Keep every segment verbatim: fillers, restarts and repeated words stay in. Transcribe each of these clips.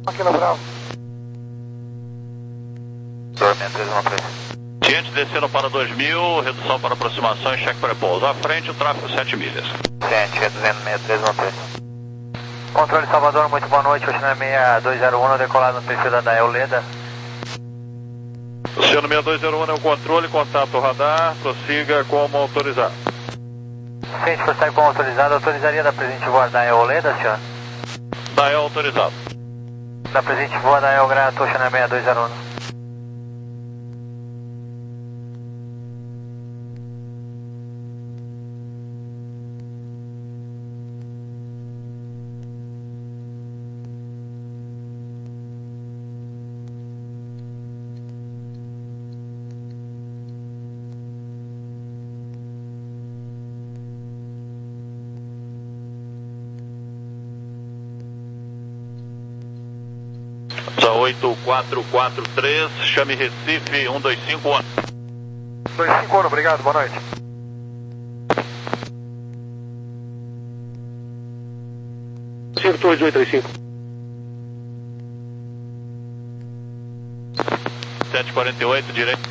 Aqui no Bravo. Dormia três um três. Ciente descendo para dois mil, redução para aproximação e cheque pré-pouso. À frente, o tráfego sete milhas. Ciente, reduzindo seis três um três. Controle Salvador, muito boa noite. Oceano seis dois zero um, decolado no perfil da Dael Leda. Oceano seis dois zero um é o controle, contato radar, prossiga como autorizado. Ciente, prossegue como autorizado. Autorizaria da presente voa da Dael Leda, senhor? Dael autorizado. Da presente voa da Dael Grato, Oceano seis dois zero um. oito quatro quatro três, chame Recife um dois cinco um. dois cinco um, obrigado, boa noite. cinco dois oito três cinco. sete quarenta e oito, direito.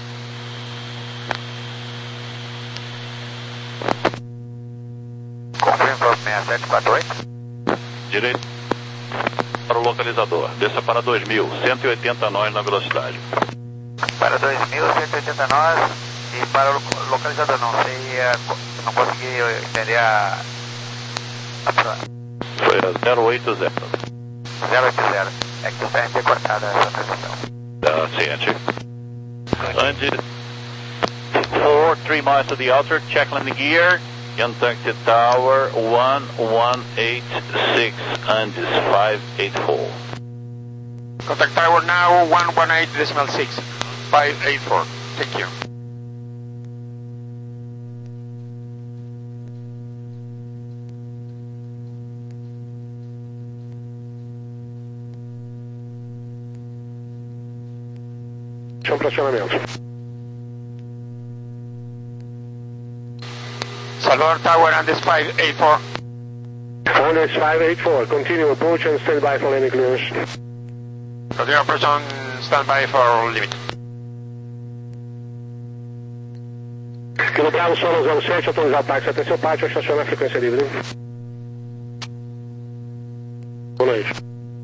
Confirme para o seis sete quatro oito. Direito. Para o localizador. Desça para dois mil, cento e oitenta nós na velocidade. Para dois mil, cento e oitenta nós e para o localizador. Não sei, não consegui entender a. Foi a zero oito zero. zero oito zero. É que está intercortada essa transmissão. Tá, ciente. Antes. four, three miles to the outer, check landing gear. Contact Tower one one eight six and five eight four. Contact Tower now one one eight decimal six, five eight four. Thank you. Chama para acionamento. Salvador Tower Andes five eight four. Andes five eight four, continue approach and stand by for landing clearance. Continue approach on standby for limit. Kilo Bravo Solo zero sete, autorizar o táxi até seu pátio, estaciona a frequência livre. Boa noite.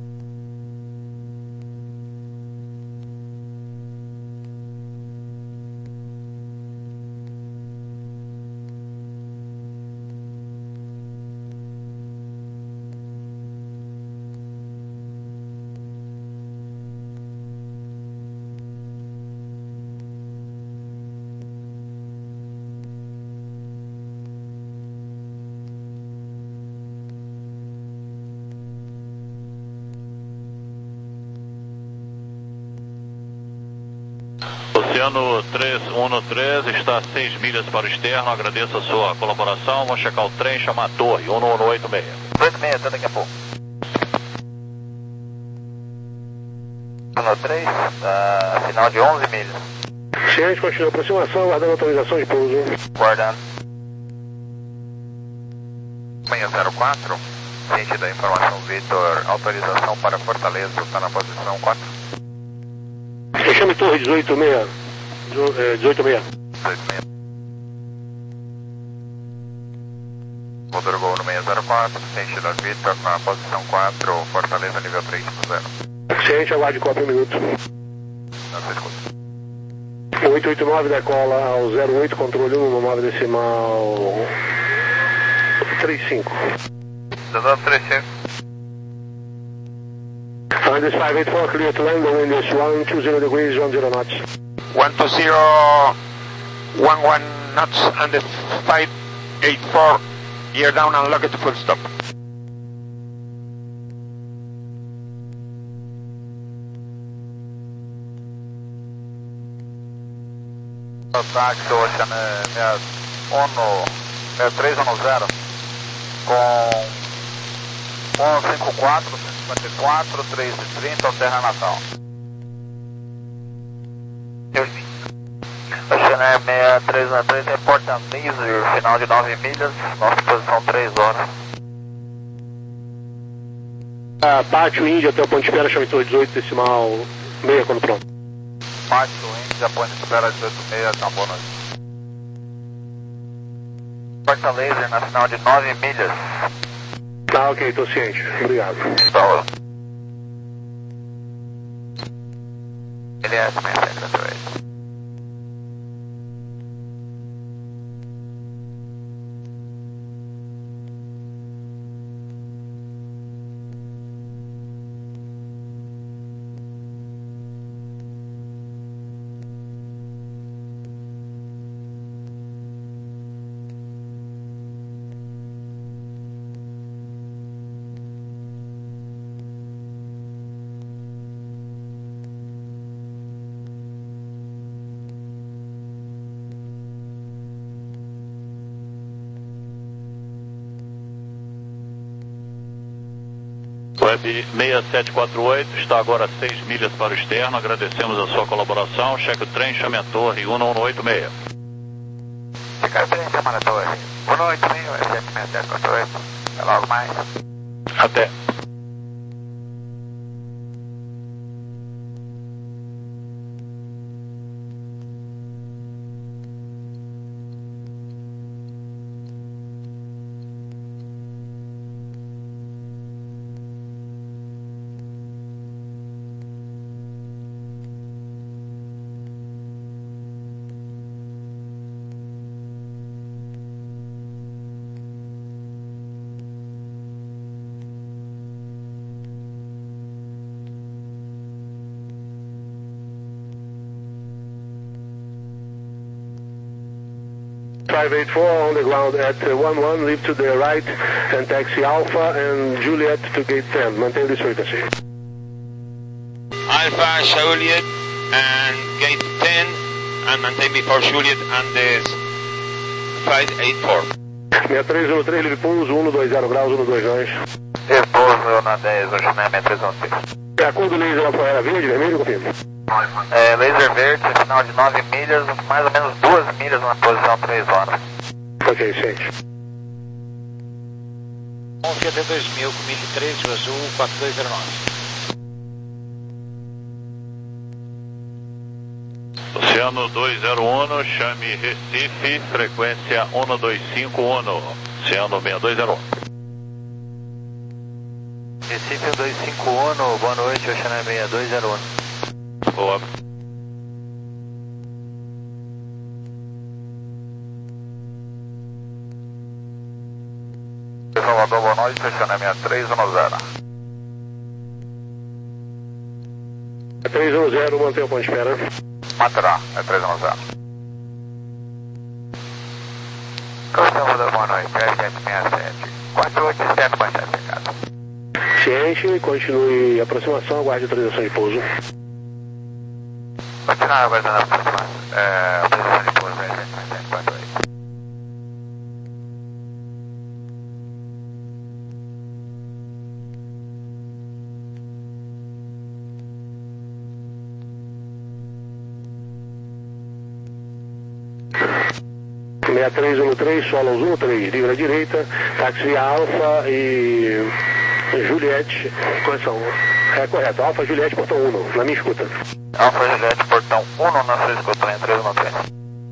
Oceano três um três está a seis milhas para o externo, agradeço a sua colaboração, vamos checar o trem, chamar a torre, um um oito seis. oito seis, até daqui a pouco. um três, uh, final de onze milhas. Ciente, continua a aproximação, guardando autorização de pouso. Guardando. seis zero quatro, ciente da informação Vitor, autorização para Fortaleza, está na posição quatro. Chame torre dezoito seis. dezoito seis. dezoito seis. Motor Gol no seis zero quatro, ciente da Vitor, na posição quatro, Fortaleza nível três zero. Ciente, aguarde copa um minuto. Não se escuta. oito oito nove decola ao zero oito, controle um nove decimal três cinco. zero três cinco. Andes five eight four, clear to land, the wind is one two zero degrees, one zero knots. one two zero one one knots and the five eight four, gear down and lock it to full stop. Táxi Oceano seis três um zero com um cinco quatro, cinquenta e quatro, três e trinta, Terra Natal. Oceano seis três um três, reporta laser, final de nove milhas, nossa posição três horas. Ah, pátio Índia até o ponto de espera, chame torre dezoito, decimal meia, quando pronto. Pátio Índia, ponto de espera dezoito meia, tá boa noite. Porta laser na final de nove milhas. Ah, ok, tô ciente. Obrigado. Tá. Ele é sessenta e sete quatro oito. Web seis sete quatro oito está agora seis milhas para o externo. Agradecemos a sua colaboração. Cheque o trem, chame a torre um um oito seis. Cheque o trem, chama a torre um um oito seis, Web seis sete quatro oito. É logo mais. Até. five eight four on the ground at one one, leave to the right and taxi Alpha and Juliet to gate ten. Maintain this frequency. Alpha, Juliet, and gate ten, and maintain before Juliet and the five eight four. seis três um três, live pulse, um dois zero graus, um dois dois. Repouso na dez, hoje não é seis três um três. É a cor do laser lá fora era verde, vermelho, confirma? É, laser verde, final de nove milhas, mais ou menos duas milhas na posição três horas. Ok, ciente. Um Fiat dois mil com milha treze, o azul quatro dois zero nove. Oceano dois zero um, chame Recife, frequência um dois cinco um. Oceano seis dois zero um. Recife um dois cinco um, boa noite, Oceano seis dois zero um. Boa. Salvador, boa noite, Oceano seis três um zero. três um zero, mantém o ponto de espera. Manterá, é três um zero. Salvador, boa noite, F sete seis sete. quatro oito sete, com certificado. Ciente, continue a aproximação, aguarde a autorização de pouso. Continuar aguardando a aproximação. É, autorização de pouso, F sete seis sete, quatro oito. seis três um três, Solos um três, livre à direita, táxi Alfa e Juliette, correção, é correto, Alfa Juliette, portão um, na minha escuta. Alfa Juliette, portão um, na sua escuta, em três um três.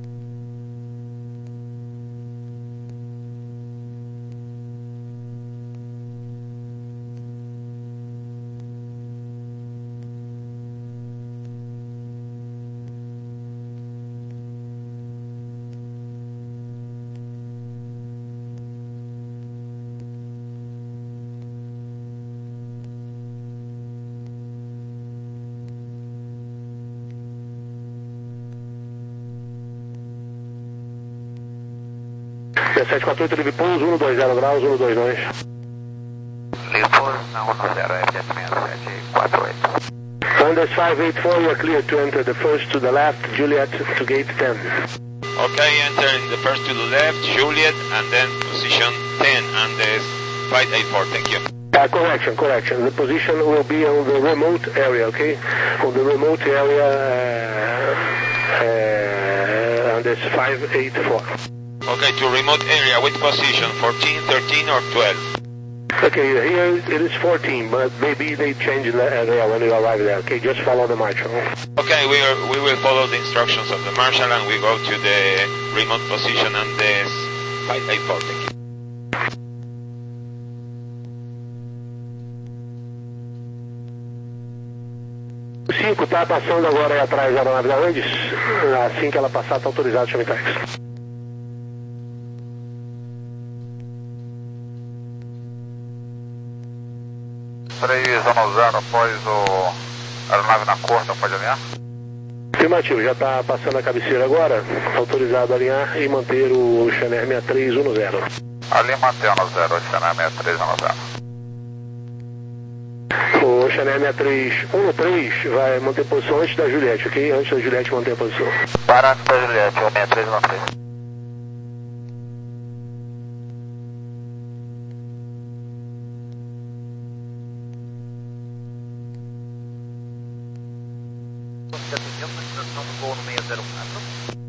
sete quatro oito, live pulse, um dois zero graus, um dois dois. Live pulse, na um zero, F sete seis sete, quatro oito. Anders five eight four, you are clear to enter the first to the left, Juliet to gate ten. Okay, enter the first to the left, Juliet, and then position ten and the five eight four, thank you. Uh, correction, correction. The position will be on the remote area, okay? On the remote area, uh, uh, and it's five eight four. Okay, to remote area, which position, fourteen, thirteen or twelve? Okay, here it is fourteen, but maybe they change it there when you arrive there. Okay, just follow the marshal. Okay, we are, we will follow the instructions of the marshal and we go to the remote position on the five eight four. Thank you. O cinco está passando agora aí atrás da aeronave da Andes. Assim que ela passar, está autorizado o chame táxi. três um zero após o aeronave na curta, pode alinhar? Afirmativo, já está passando a cabeceira agora, autorizado a alinhar e manter o Channel sessenta e três dez. Ali mantendo zero, o Channel sessenta e três dez. O Channel sessenta e três dezesseis vai manter posição antes da Juliette, ok? Antes da Juliette manter a posição. Para antes da Juliette, o sessenta e três dezesseis. Do voo no seis zero quatro.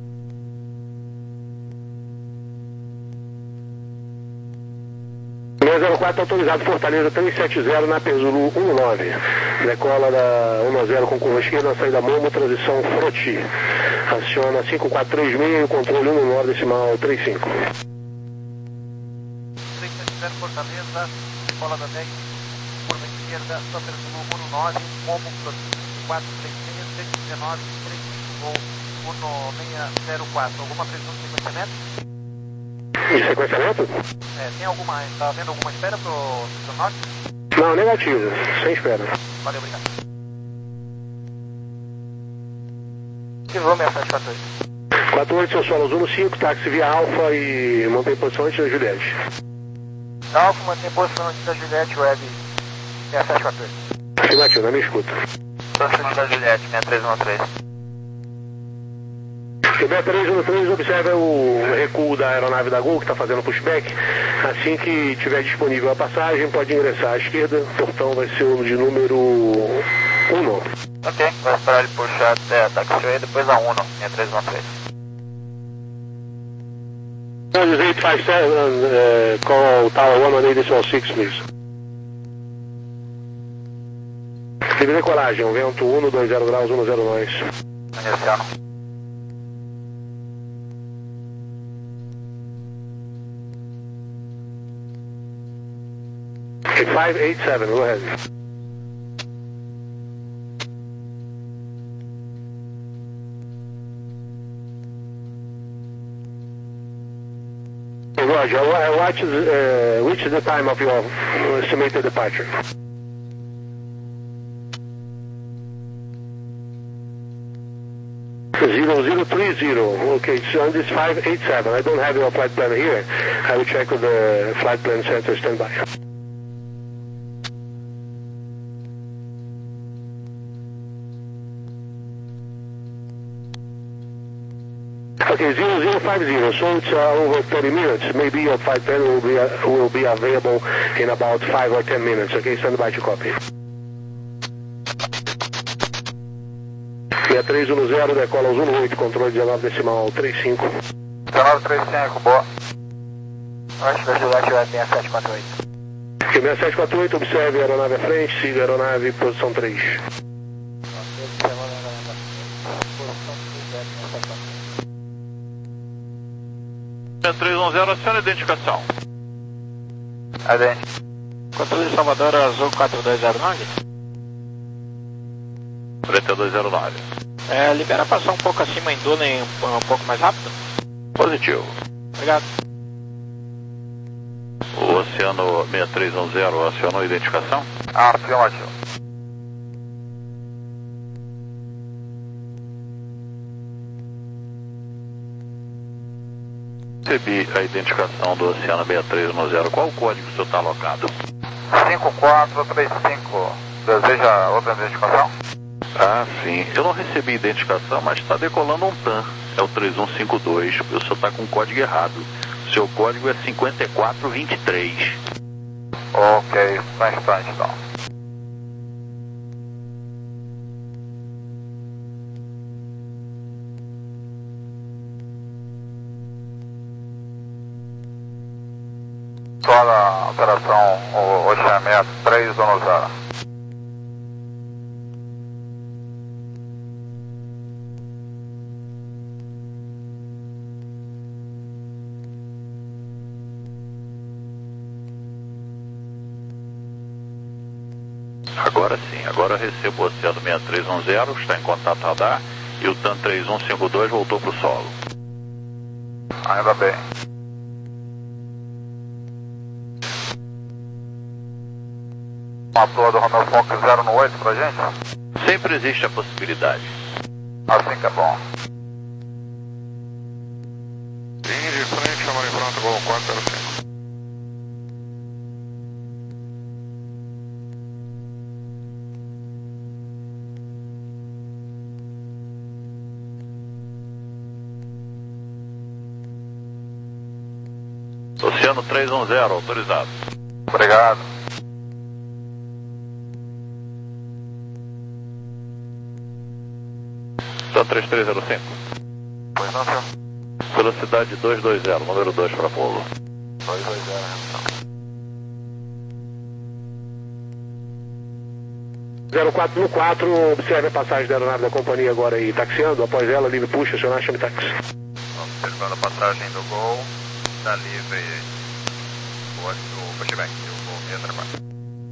seis zero quatro autorizado, Fortaleza trezentos e setenta na Perzulu dezanove. Decola da dezanove com curva esquerda, saída Momo, transição Froti. Aciona cinco quatro três seis, controle um nove decimal trinta e cinco. trezentos e setenta Fortaleza, decola da dez, curva esquerda, da Perzulu dezanove, Momo Froti. quatro três seis, cento e dezenove, trinta e cinco, voo seis zero quatro. Alguma previsão de sequenciamento? De sequenciamento? É, tem alguma, está havendo alguma espera para o Centro Norte? Não, negativo, sem espera. Valeu, obrigado. Que voo seis sete quatro oito? quatro oito, seu solo Zuno cinco, táxi via Alfa e mantém posição antes da Juliette. Alfa, mantém posição antes da Juliette, web seis sete quatro oito. Afirmativo, não me escuta. Posição da Juliette, sessenta e três dezesseis. O B três um três observa o recuo da aeronave da Gol que está fazendo pushback. Assim que tiver disponível a passagem, pode ingressar à esquerda. O portão vai ser o de número um. Ok, vai esperar ele puxar até a taxiway e depois a um, sessenta e três dezesseis. oito cinco sete, uh, call Tower um eight decimal six, please. Livre decolagem, vento um dois zero graus, um zero nós. Iniciando. five eight seven, go ahead. Roger, what is, uh, which is the time of your estimated departure? zero zero three zero, okay, so on this five eight seven, I don't have your flight plan here. I will check with the flight plan center standby. Okay, zero zero five zero, so it's uh, over thirty minutes. Maybe your flight plan will be, uh, will be available in about five or ten minutes, okay, stand by to copy. seis três um zero, decola aos um oito, controle dezenove decimal trinta e cinco. dezenove trinta e cinco, boa. Antes da Juliette, web seis sete quatro oito. Ok, seis sete quatro oito, observe a aeronave à frente, siga a aeronave, posição três. três um zero, aciona a identificação. Adente. Controle de Salvador, Azul quatro dois zero nove. trinta e dois zero nove. É, libera passar um pouco acima em Dunen, um, um pouco mais rápido. Positivo. Obrigado. O Oceano seis três um zero acionou a identificação? Ah, afirmativo. Recebi a identificação do Oceano seis três um zero. Qual o código que o senhor está alocado? cinco quatro três cinco. Deseja outra identificação? Ah, sim. Eu não recebi identificação, mas está decolando um T A M. É o três um cinco dois. O senhor está com o código errado. O seu código é cinquenta e quatro vinte e três. Ok, só um instante então. Controla a alteração Ocean três um zero. Agora sim, agora eu recebo o Oceano seis três um zero, está em contato radar, e o TAM três um cinco dois voltou para o solo. Ainda bem. Uma toa do Romeo Fox zero um oito pra gente? Sempre existe a possibilidade. Assim que é bom. Linha de frente, chamando em pronto, voo quatro zero cinco. Oceano três um zero, autorizado. Obrigado. TAM três três zero cinco. Pois não, senhor? Velocidade dois dois zero, número dois para Apolo. dois dois zero, então. zero quatro no quatro, observe a passagem da aeronave da companhia agora aí, taxiando. Após ela, livre puxa, acionar, chame táxi. Observando a passagem do Gol, está livre o, o pushback, o Gol seis zero quatro.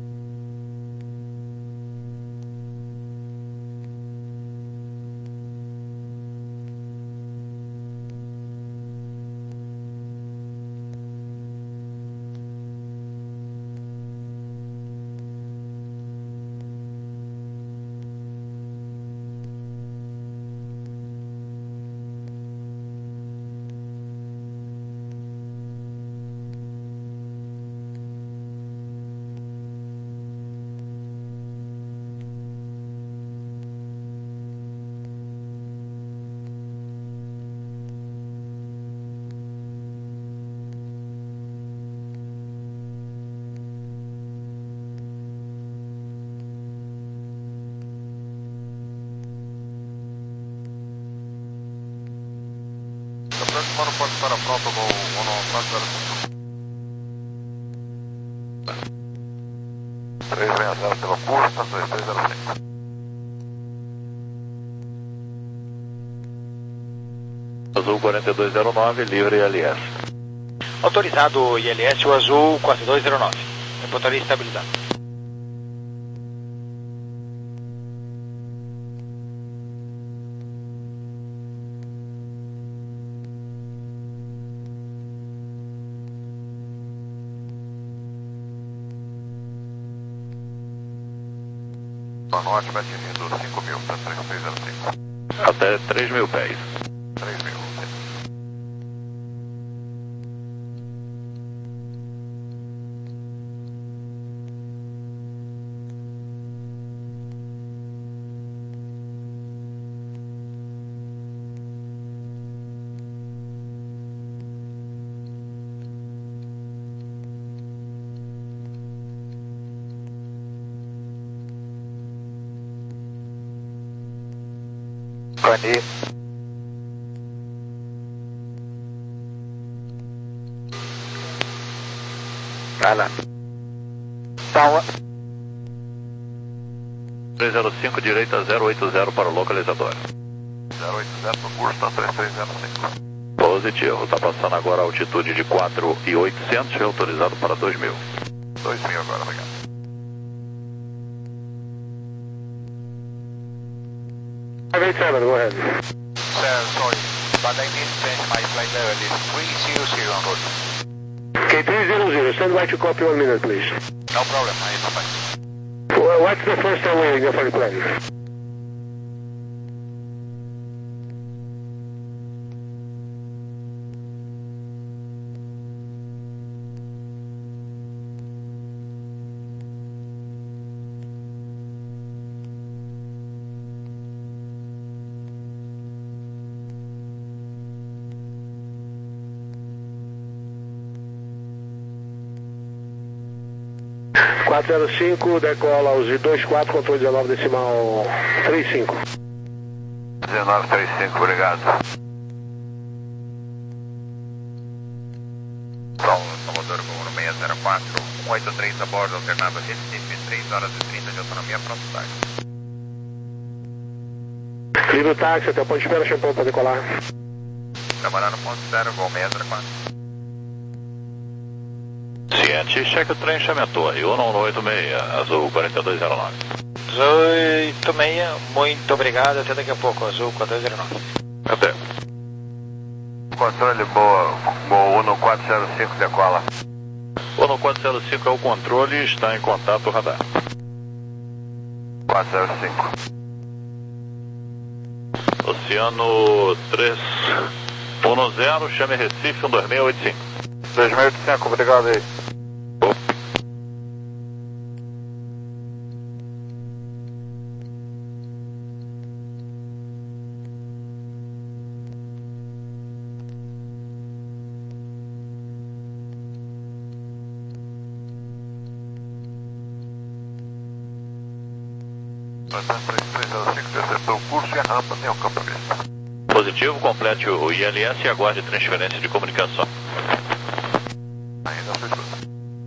Aproximando pode estar pronto, Gol um quatro zero cinco. três seis zero pela curta, três três zero cinco. Azul quatro dois zero nove, livre I L S. Autorizado I L S, o Azul quatro dois zero nove. Reportaria estabilidade. Boa noite, vai atingindo cinco mil, tá três seis zero cinco. Até três mil pés. três mil. Cani. Alan. Tower. três zero cinco, direita zero oito zero para o localizador. zero oito zero para o curso, tá três três zero cinco. Positivo, está passando agora a altitude de quatro mil e oitocentos, autorizado para dois mil. dois mil agora, obrigado. five eight seven, go ahead. Sir, sorry, but I need to change my flight level. It's three zero zero on route. Okay, three zero zero, stand by to copy one minute, please. No problem, I am fine. Well, what's the first time we're in for the plane? quatro zero cinco, decola aos dois quatro, controle dezenove decimal trinta e cinco. dezenove trinta e cinco, obrigado. Então, Salvador, seis zero quatro, um oito três a bordo, alternado Recife, três horas e trinta de autonomia, pronto tarde. Livre o táxi até o ponto de espera, Champão, para decolar. Trabalhar no ponto zero, voo seis zero quatro. Ciente, cheque o trem, chame a torre, um um oito seis, azul quarenta e dois zero nove. oito seis, muito obrigado, até daqui a pouco, azul quatro dois zero nove. Até. Controle, boa, boa um quatro zero cinco, decola. um quatro zero cinco é o controle, está em contato radar. quatro zero cinco. Oceano três um zero, chame Recife um dois seis oito cinco. dois seis oito cinco, obrigado aí. três três zero cinco, acertou o curso e a rampa tem o campo visto. Positivo, complete o I L S e aguarde transferência de comunicação. Ainda foi escuta.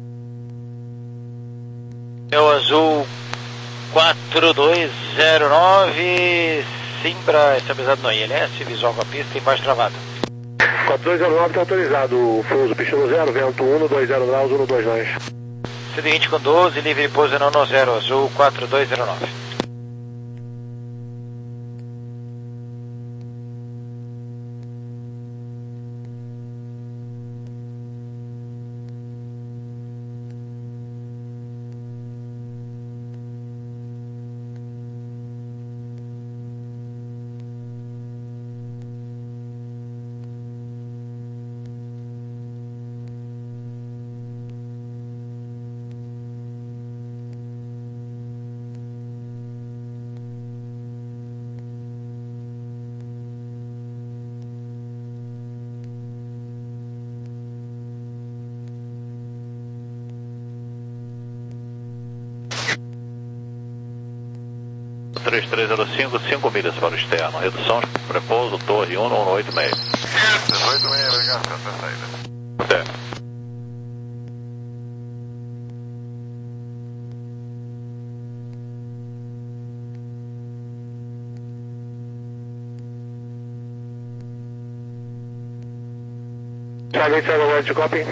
É o azul quatro dois zero nove, Simbra estabilizado no I L S, visual com a pista e embaixo travado. quatro dois zero nove está autorizado, pouso pista no zero, vento um dois zero graus, um dois nós. cento e vinte com doze, livre pouso no no zero, azul quatro dois zero nove. três três zero cinco, cinco milhas para o externo. Redução, prepouso, torre um um oito seis. dezoito seis, obrigado pela saída. Até. Five eight seven, where to copy?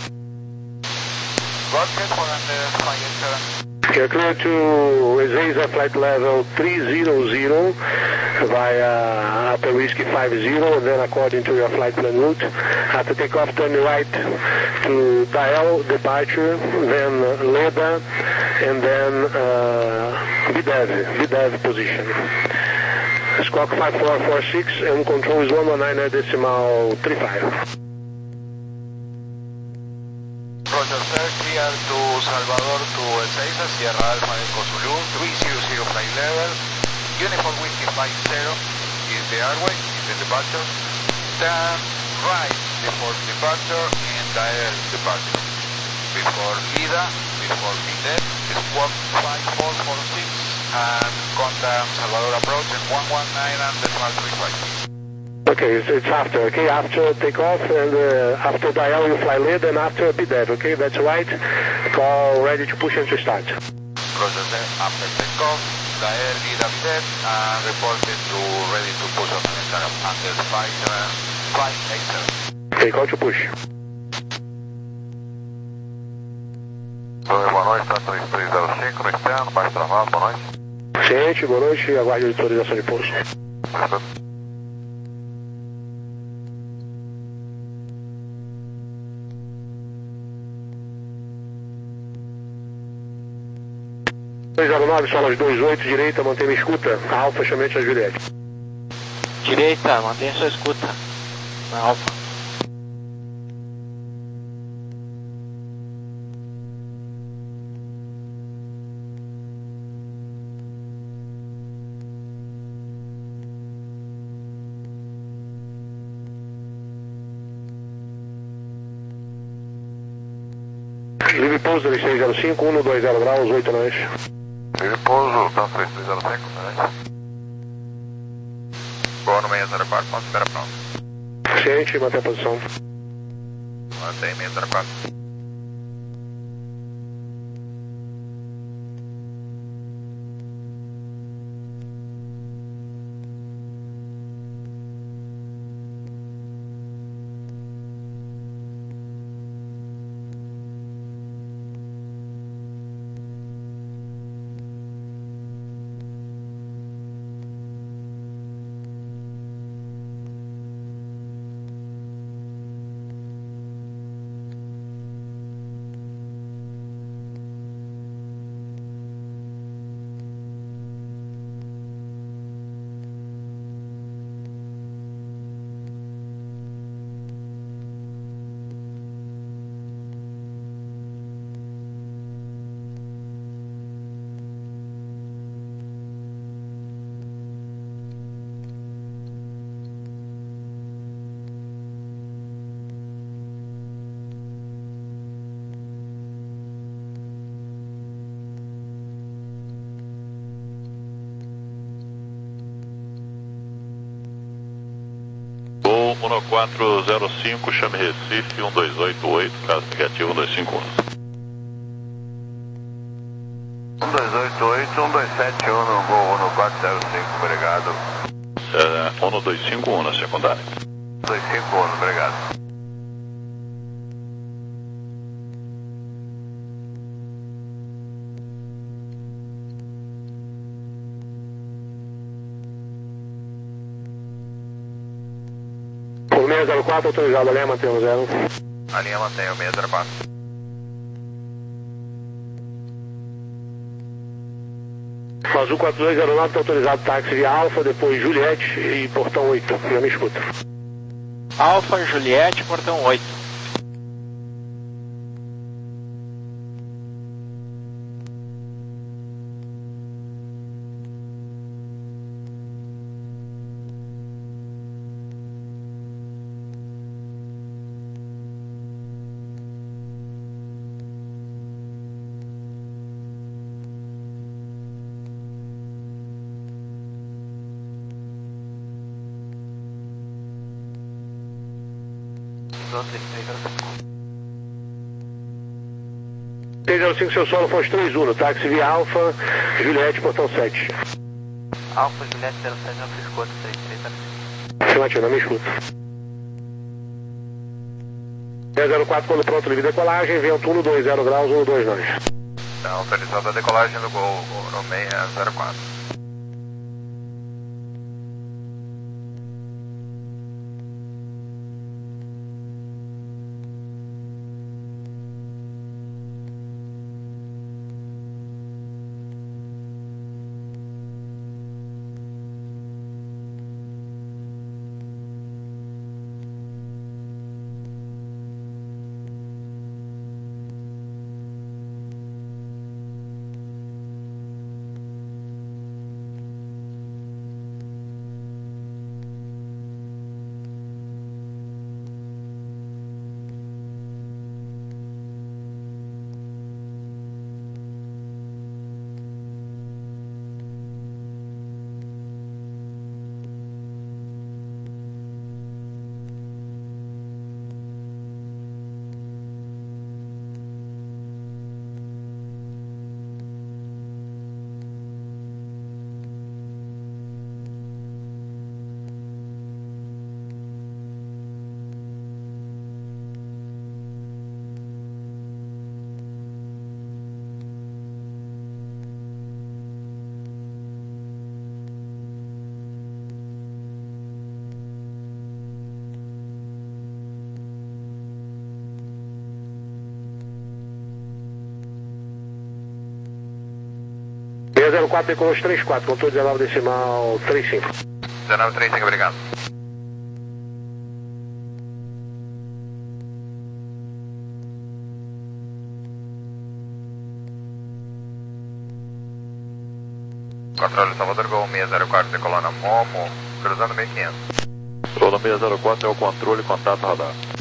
Roger, for under five eight seven. You're clear to Ezeiza flight level three zero zero via Upper Whiskey five zero, and then according to your flight plan route. After takeoff, turn right to Dael departure, then Leda, and then uh, Videv, Videv position. Squawk five four four six and control is one one nine decimal three five. Roger, sir, clear to Salvador to Ezeiza, Sierra Alpha Echo Zulu, three zero zero flight level, Uniform Whiskey five zero is the airway, is the departure, turn right before departure and Dael departure. Before Lida, before Videv, squawk five four four six and contact Salvador approach and one one nine and decimal three five. Okay, it's, it's after, okay, after takeoff and uh, after Dael you fly lead and after Bidev, okay, that's right. Call ready to push and to start. Roger, sir, after takeoff, Dael, Lida, Bidev, and reported to ready to push on under five seven five eight seven. Okay, call to push. Oi, boa noite, tá três três zero cinco no externo, baixo travado, boa noite. Ciente, boa noite, aguarde a autorização de pouso. dois zero nove, solas dois oito, direita, mantenha escuta. Alfa, chamete a Juliette. Direita, mantenha sua escuta. Na Alfa. Livre pouso três seis zero cinco, um dois zero graus, oito nós. Livre pouso, tá três três zero cinco, né? Boa no seis zero quatro, ponto espera pronto. Ciente, mantém a posição. Mantém seis zero quatro. um quatro zero cinco, chame Recife, um dois oito oito, caso negativo, um dois cinco um. um dois oito oito, um dois sete um, no voo um quatro zero cinco, obrigado. É, um dois cinco um na secundária. dois cinco um, obrigado. Por seis zero quatro, autorizado, a linha mantém o zero. A linha mantém o seis zero quatro. Azul quatro dois zero nove, está autorizado táxi via Alfa, depois Juliette e portão oito, já me escuta. Alfa, Juliette, portão oito. seis zero cinco, seu solo, Foz três um, táxi via Alfa, Juliette, portão sete. Alfa, Juliette zero sete, não se escuta, três três. Afirmativo, não me escuta. seis zero quatro, quando pronto, livre decolagem, vento um dois zero graus, um dois nove. Está autorizada a decolagem do Gol no seis zero quatro. seis zero quatro, decolou três quatro, contou dezenove decimal trinta e cinco. dezenove trinta e cinco, obrigado. Controle Salvador Gol seis zero quatro, decolando a Momo, cruzando mil e quinhentos. Controle seis zero quatro é o controle, contato radar.